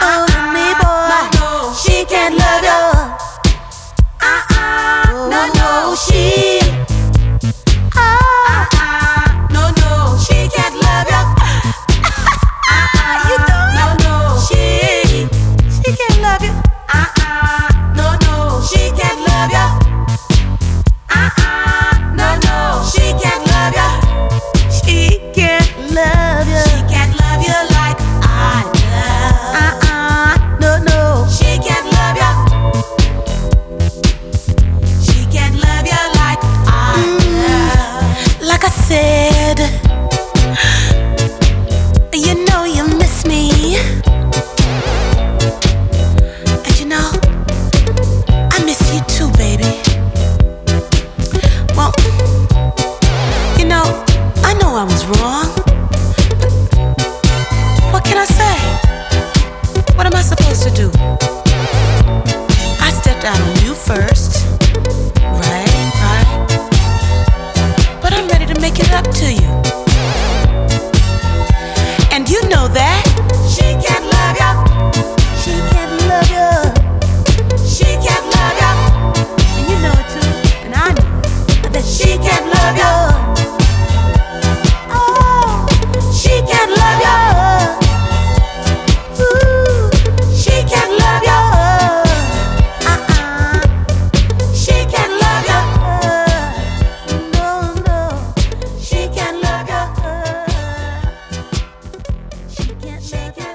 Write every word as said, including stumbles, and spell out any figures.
fooling me, boy. She can't love you. Uh-uh, no, no, she. Uh-uh, no, no, she can't love you. Uh-uh, you know it. No, no, she. She can't love you. Uh-uh, no, no, she can't love you. Uh-uh, no, no, she can't love you. She can't love you. She can't love you like I love. Uh-uh, no, no, she can't love you. She can't love you like I love. Like I said, you know you miss me. And you know, I miss you too, baby. Well, you know, I know I was wrong. What can I say? What am I supposed to do? I stepped out on you first. Right, right. But I'm ready to make it up to you. And you know that she can't love you. She can't love you. She can't love you. And you know it too. And I know it. That she can't love you. Oh, she can't love you. Ooh, she can't love you. Uh-uh. She can't love you. No, no. She can't love you. She can't, she can't.